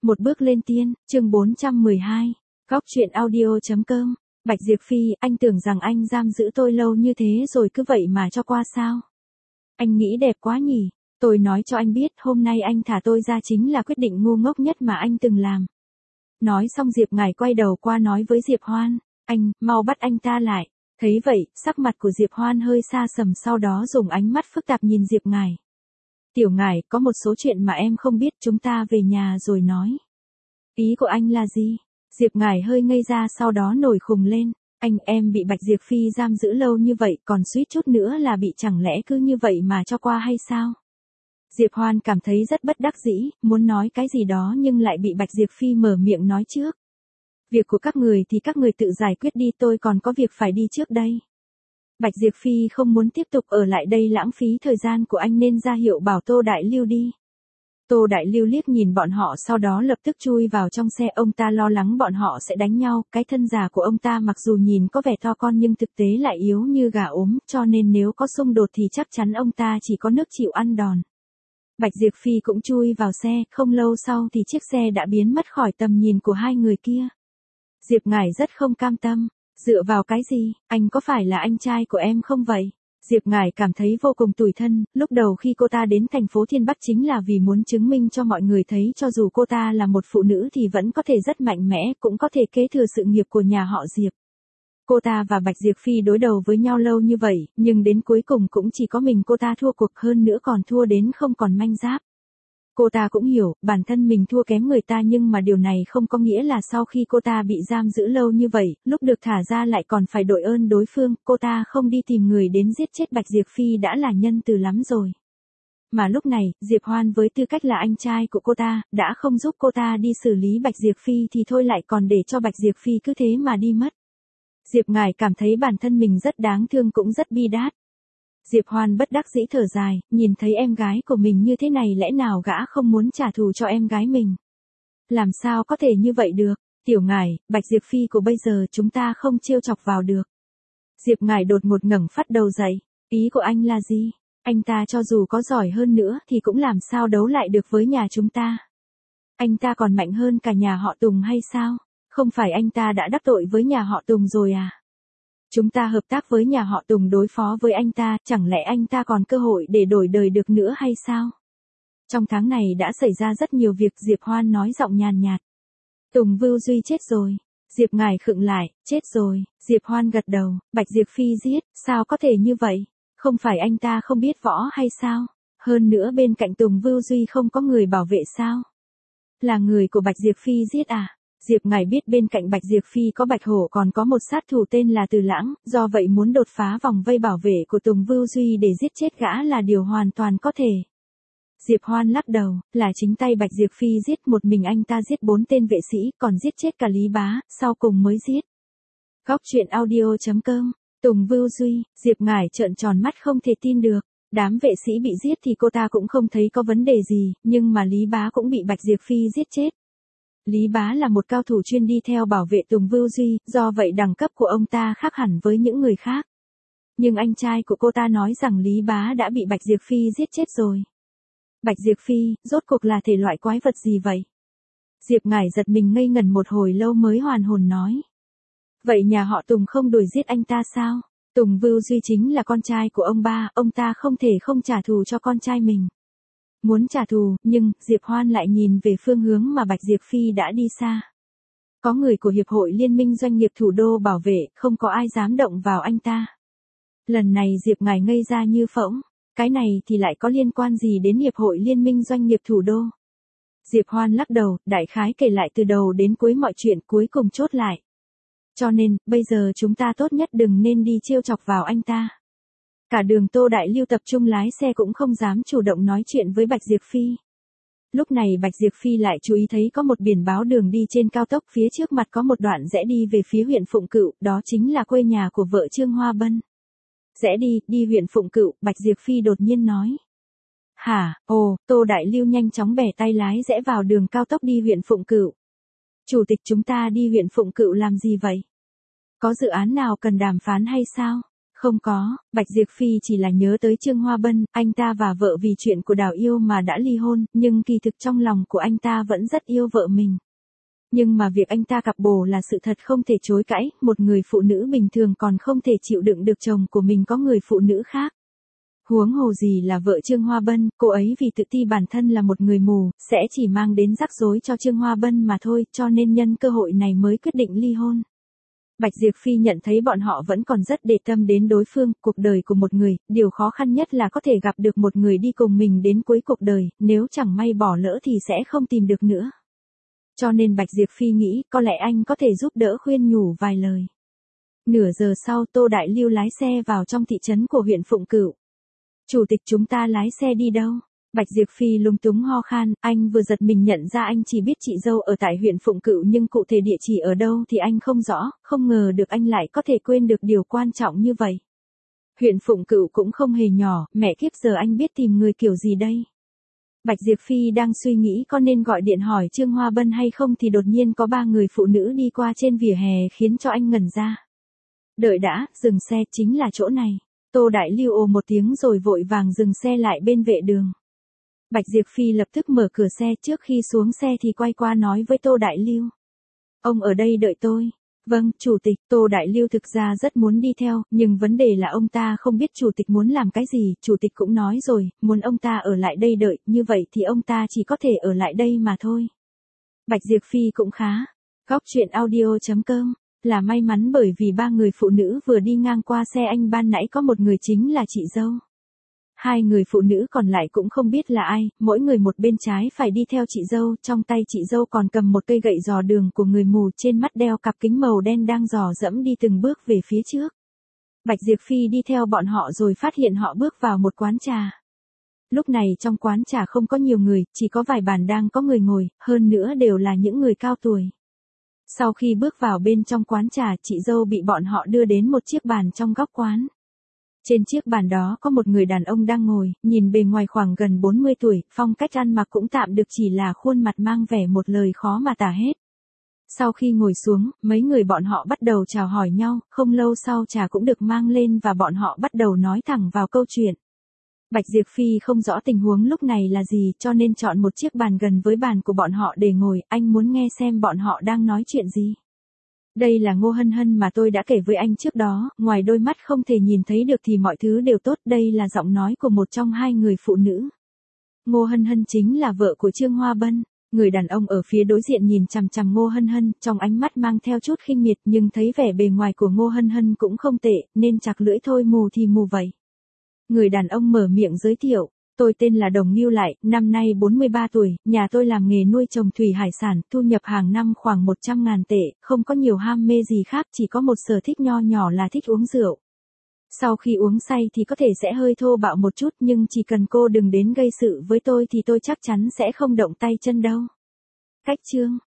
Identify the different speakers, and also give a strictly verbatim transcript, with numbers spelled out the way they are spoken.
Speaker 1: Một bước lên tiên, chương bốn trăm mười hai. Góc truyện audio.com. Bạch Diệp Phi, anh tưởng rằng anh giam giữ tôi lâu như thế rồi cứ vậy mà cho qua sao? Anh nghĩ đẹp quá nhỉ? Tôi nói cho anh biết, hôm nay anh thả tôi ra chính là quyết định ngu ngốc nhất mà anh từng làm. Nói xong Diệp Ngải quay đầu qua nói với Diệp Hoan, anh, mau bắt anh ta lại. Thấy vậy, sắc mặt của Diệp Hoan hơi xa sầm, sau đó dùng ánh mắt phức tạp nhìn Diệp Ngải. Tiểu Ngải, có một số chuyện mà em không biết, chúng ta về nhà rồi nói. Ý của anh là gì? Diệp Ngải hơi ngây ra, sau đó nổi khùng lên. Anh, em bị Bạch Diệp Phi giam giữ lâu như vậy, còn suýt chút nữa là bị, chẳng lẽ cứ như vậy mà cho qua hay sao? Diệp Hoan cảm thấy rất bất đắc dĩ, muốn nói cái gì đó nhưng lại bị Bạch Diệp Phi mở miệng nói trước. Việc của các người thì các người tự giải quyết đi, tôi còn có việc phải đi trước đây. Bạch Diệp Phi không muốn tiếp tục ở lại đây lãng phí thời gian của anh nên ra hiệu bảo Tô Đại Lưu đi. Tô Đại Lưu liếc nhìn bọn họ, sau đó lập tức chui vào trong xe. Ông ta lo lắng bọn họ sẽ đánh nhau, cái thân già của ông ta mặc dù nhìn có vẻ to con nhưng thực tế lại yếu như gà ốm, cho nên nếu có xung đột thì chắc chắn ông ta chỉ có nước chịu ăn đòn. Bạch Diệp Phi cũng chui vào xe, không lâu sau thì chiếc xe đã biến mất khỏi tầm nhìn của hai người kia. Diệp Ngải rất không cam tâm. Dựa vào cái gì, anh có phải là anh trai của em không vậy? Diệp Ngải cảm thấy vô cùng tủi thân, lúc đầu khi cô ta đến thành phố Thiên Bắc chính là vì muốn chứng minh cho mọi người thấy cho dù cô ta là một phụ nữ thì vẫn có thể rất mạnh mẽ, cũng có thể kế thừa sự nghiệp của nhà họ Diệp. Cô ta và Bạch Diệp Phi đối đầu với nhau lâu như vậy, nhưng đến cuối cùng cũng chỉ có mình cô ta thua cuộc, hơn nữa còn thua đến không còn manh giáp. Cô ta cũng hiểu, bản thân mình thua kém người ta, nhưng mà điều này không có nghĩa là sau khi cô ta bị giam giữ lâu như vậy, lúc được thả ra lại còn phải đội ơn đối phương. Cô ta không đi tìm người đến giết chết Bạch Diệp Phi đã là nhân từ lắm rồi. Mà lúc này, Diệp Hoan với tư cách là anh trai của cô ta, đã không giúp cô ta đi xử lý Bạch Diệp Phi thì thôi lại còn để cho Bạch Diệp Phi cứ thế mà đi mất. Diệp Ngải cảm thấy bản thân mình rất đáng thương, cũng rất bi đát. Diệp Hoan bất đắc dĩ thở dài, nhìn thấy em gái của mình như thế này lẽ nào gã không muốn trả thù cho em gái mình. Làm sao có thể như vậy được, Tiểu Ngải, Bạch Diệp Phi của bây giờ chúng ta không trêu chọc vào được. Diệp Ngải đột ngột ngẩng phát đầu dậy, ý của anh là gì? Anh ta cho dù có giỏi hơn nữa thì cũng làm sao đấu lại được với nhà chúng ta. Anh ta còn mạnh hơn cả nhà họ Tùng hay sao? Không phải anh ta đã đắc tội với nhà họ Tùng rồi à? Chúng ta hợp tác với nhà họ Tùng đối phó với anh ta, chẳng lẽ anh ta còn cơ hội để đổi đời được nữa hay sao? Trong tháng này đã xảy ra rất nhiều việc, Diệp Hoan nói giọng nhàn nhạt. Tùng Vưu Duy chết rồi. Diệp Ngải khựng lại, chết rồi. Diệp Hoan gật đầu, Bạch Diệp Phi giết, sao có thể như vậy? Không phải anh ta không biết võ hay sao? Hơn nữa bên cạnh Tùng Vưu Duy không có người bảo vệ sao? Là người của Bạch Diệp Phi giết à? Diệp Ngải biết bên cạnh Bạch Diệp Phi có Bạch Hổ, còn có một sát thủ tên là Từ Lãng, do vậy muốn đột phá vòng vây bảo vệ của Tùng Vưu Duy để giết chết gã là điều hoàn toàn có thể. Diệp Hoan lắc đầu, là chính tay Bạch Diệp Phi giết, một mình anh ta giết bốn tên vệ sĩ, còn giết chết cả Lý Bá, sau cùng mới giết. Góc truyện audio.com. Tùng Vưu Duy, Diệp Ngải trợn tròn mắt không thể tin được. Đám vệ sĩ bị giết thì cô ta cũng không thấy có vấn đề gì, nhưng mà Lý Bá cũng bị Bạch Diệp Phi giết chết. Lý Bá là một cao thủ chuyên đi theo bảo vệ Tùng Vưu Duy, do vậy đẳng cấp của ông ta khác hẳn với những người khác. Nhưng anh trai của cô ta nói rằng Lý Bá đã bị Bạch Diệp Phi giết chết rồi. Bạch Diệp Phi, rốt cuộc là thể loại quái vật gì vậy? Diệp Ngải giật mình ngây ngẩn một hồi lâu mới hoàn hồn nói. Vậy nhà họ Tùng không đuổi giết anh ta sao? Tùng Vưu Duy chính là con trai của ông ba, ông ta không thể không trả thù cho con trai mình. Muốn trả thù, nhưng Diệp Hoan lại nhìn về phương hướng mà Bạch Diệp Phi đã đi xa. Có người của Hiệp hội Liên minh Doanh nghiệp Thủ đô bảo vệ, không có ai dám động vào anh ta. Lần này Diệp Ngải ngây ra như phỗng, cái này thì lại có liên quan gì đến Hiệp hội Liên minh Doanh nghiệp Thủ đô? Diệp Hoan lắc đầu, đại khái kể lại từ đầu đến cuối mọi chuyện, cuối cùng chốt lại. Cho nên, bây giờ chúng ta tốt nhất đừng nên đi trêu chọc vào anh ta. Cả đường Tô Đại Lưu tập trung lái xe cũng không dám chủ động nói chuyện với Bạch Diệp Phi. Lúc này Bạch Diệp Phi lại chú ý thấy có một biển báo đường đi trên cao tốc, phía trước mặt có một đoạn rẽ đi về phía huyện Phụng Cựu, đó chính là quê nhà của vợ Trương Hoa Bân. Rẽ đi, đi huyện Phụng Cựu, Bạch Diệp Phi đột nhiên nói. Hả, ồ, Tô Đại Lưu nhanh chóng bẻ tay lái rẽ vào đường cao tốc đi huyện Phụng Cựu. Chủ tịch, chúng ta đi huyện Phụng Cựu làm gì vậy? Có dự án nào cần đàm phán hay sao? Không có, Bạch Diệp Phi chỉ là nhớ tới Trương Hoa Bân, anh ta và vợ vì chuyện của Đào Yêu mà đã ly hôn, nhưng kỳ thực trong lòng của anh ta vẫn rất yêu vợ mình. Nhưng mà việc anh ta cặp bồ là sự thật không thể chối cãi, một người phụ nữ bình thường còn không thể chịu đựng được chồng của mình có người phụ nữ khác. Huống hồ gì là vợ Trương Hoa Bân, cô ấy vì tự ti bản thân là một người mù, sẽ chỉ mang đến rắc rối cho Trương Hoa Bân mà thôi, cho nên nhân cơ hội này mới quyết định ly hôn. Bạch Diệp Phi nhận thấy bọn họ vẫn còn rất để tâm đến đối phương, cuộc đời của một người, điều khó khăn nhất là có thể gặp được một người đi cùng mình đến cuối cuộc đời, nếu chẳng may bỏ lỡ thì sẽ không tìm được nữa. Cho nên Bạch Diệp Phi nghĩ, có lẽ anh có thể giúp đỡ khuyên nhủ vài lời. Nửa giờ sau Tô Đại Lưu lái xe vào trong thị trấn của huyện Phụng Cửu. Chủ tịch chúng ta lái xe đi đâu? Bạch Diệp Phi lúng túng ho khan, anh vừa giật mình nhận ra anh chỉ biết chị dâu ở tại huyện Phụng Cửu nhưng cụ thể địa chỉ ở đâu thì anh không rõ, không ngờ được anh lại có thể quên được điều quan trọng như vậy. Huyện Phụng Cửu cũng không hề nhỏ, mẹ kiếp giờ anh biết tìm người kiểu gì đây? Bạch Diệp Phi đang suy nghĩ có nên gọi điện hỏi Trương Hoa Bân hay không thì đột nhiên có ba người phụ nữ đi qua trên vỉa hè khiến cho anh ngẩn ra. Đợi đã, dừng xe, chính là chỗ này. Tô Đại Lưu ồ một tiếng rồi vội vàng dừng xe lại bên vệ đường. Bạch Diệp Phi lập tức mở cửa xe, trước khi xuống xe thì quay qua nói với Tô Đại Lưu. Ông ở đây đợi tôi. Vâng, chủ tịch. Tô Đại Lưu thực ra rất muốn đi theo, nhưng vấn đề là ông ta không biết chủ tịch muốn làm cái gì, chủ tịch cũng nói rồi, muốn ông ta ở lại đây đợi, như vậy thì ông ta chỉ có thể ở lại đây mà thôi. Bạch Diệp Phi cũng khá. Góc truyện audio chấm com. Là may mắn bởi vì ba người phụ nữ vừa đi ngang qua xe anh ban nãy có một người chính là chị dâu. Hai người phụ nữ còn lại cũng không biết là ai, mỗi người một bên trái phải đi theo chị dâu, trong tay chị dâu còn cầm một cây gậy dò đường của người mù, trên mắt đeo cặp kính màu đen đang dò dẫm đi từng bước về phía trước. Bạch Diệp Phi đi theo bọn họ rồi phát hiện họ bước vào một quán trà. Lúc này trong quán trà không có nhiều người, chỉ có vài bàn đang có người ngồi, hơn nữa đều là những người cao tuổi. Sau khi bước vào bên trong quán trà, chị dâu bị bọn họ đưa đến một chiếc bàn trong góc quán. Trên chiếc bàn đó có một người đàn ông đang ngồi, nhìn bề ngoài khoảng gần bốn mươi tuổi, phong cách ăn mặc cũng tạm được, chỉ là khuôn mặt mang vẻ một lời khó mà tả hết. Sau khi ngồi xuống, mấy người bọn họ bắt đầu chào hỏi nhau, không lâu sau trà cũng được mang lên và bọn họ bắt đầu nói thẳng vào câu chuyện. Bạch Diệp Phi không rõ tình huống lúc này là gì cho nên chọn một chiếc bàn gần với bàn của bọn họ để ngồi, anh muốn nghe xem bọn họ đang nói chuyện gì. Đây là Ngô Hân Hân mà tôi đã kể với anh trước đó, ngoài đôi mắt không thể nhìn thấy được thì mọi thứ đều tốt, đây là giọng nói của một trong hai người phụ nữ. Ngô Hân Hân chính là vợ của Trương Hoa Bân. Người đàn ông ở phía đối diện nhìn chằm chằm Ngô Hân Hân, trong ánh mắt mang theo chút khinh miệt nhưng thấy vẻ bề ngoài của Ngô Hân Hân cũng không tệ, nên chặt lưỡi thôi mù thì mù vậy. Người đàn ông mở miệng giới thiệu, tôi tên là Đồng Ngưu Lại, năm nay bốn mươi ba tuổi, nhà tôi làm nghề nuôi trồng thủy hải sản, thu nhập hàng năm khoảng một trăm ngàn tệ, không có nhiều ham mê gì khác, chỉ có một sở thích nho nhỏ là thích uống rượu. Sau khi uống say thì có thể sẽ hơi thô bạo một chút nhưng chỉ cần cô đừng đến gây sự với tôi thì tôi chắc chắn sẽ không động tay chân đâu. Cách chương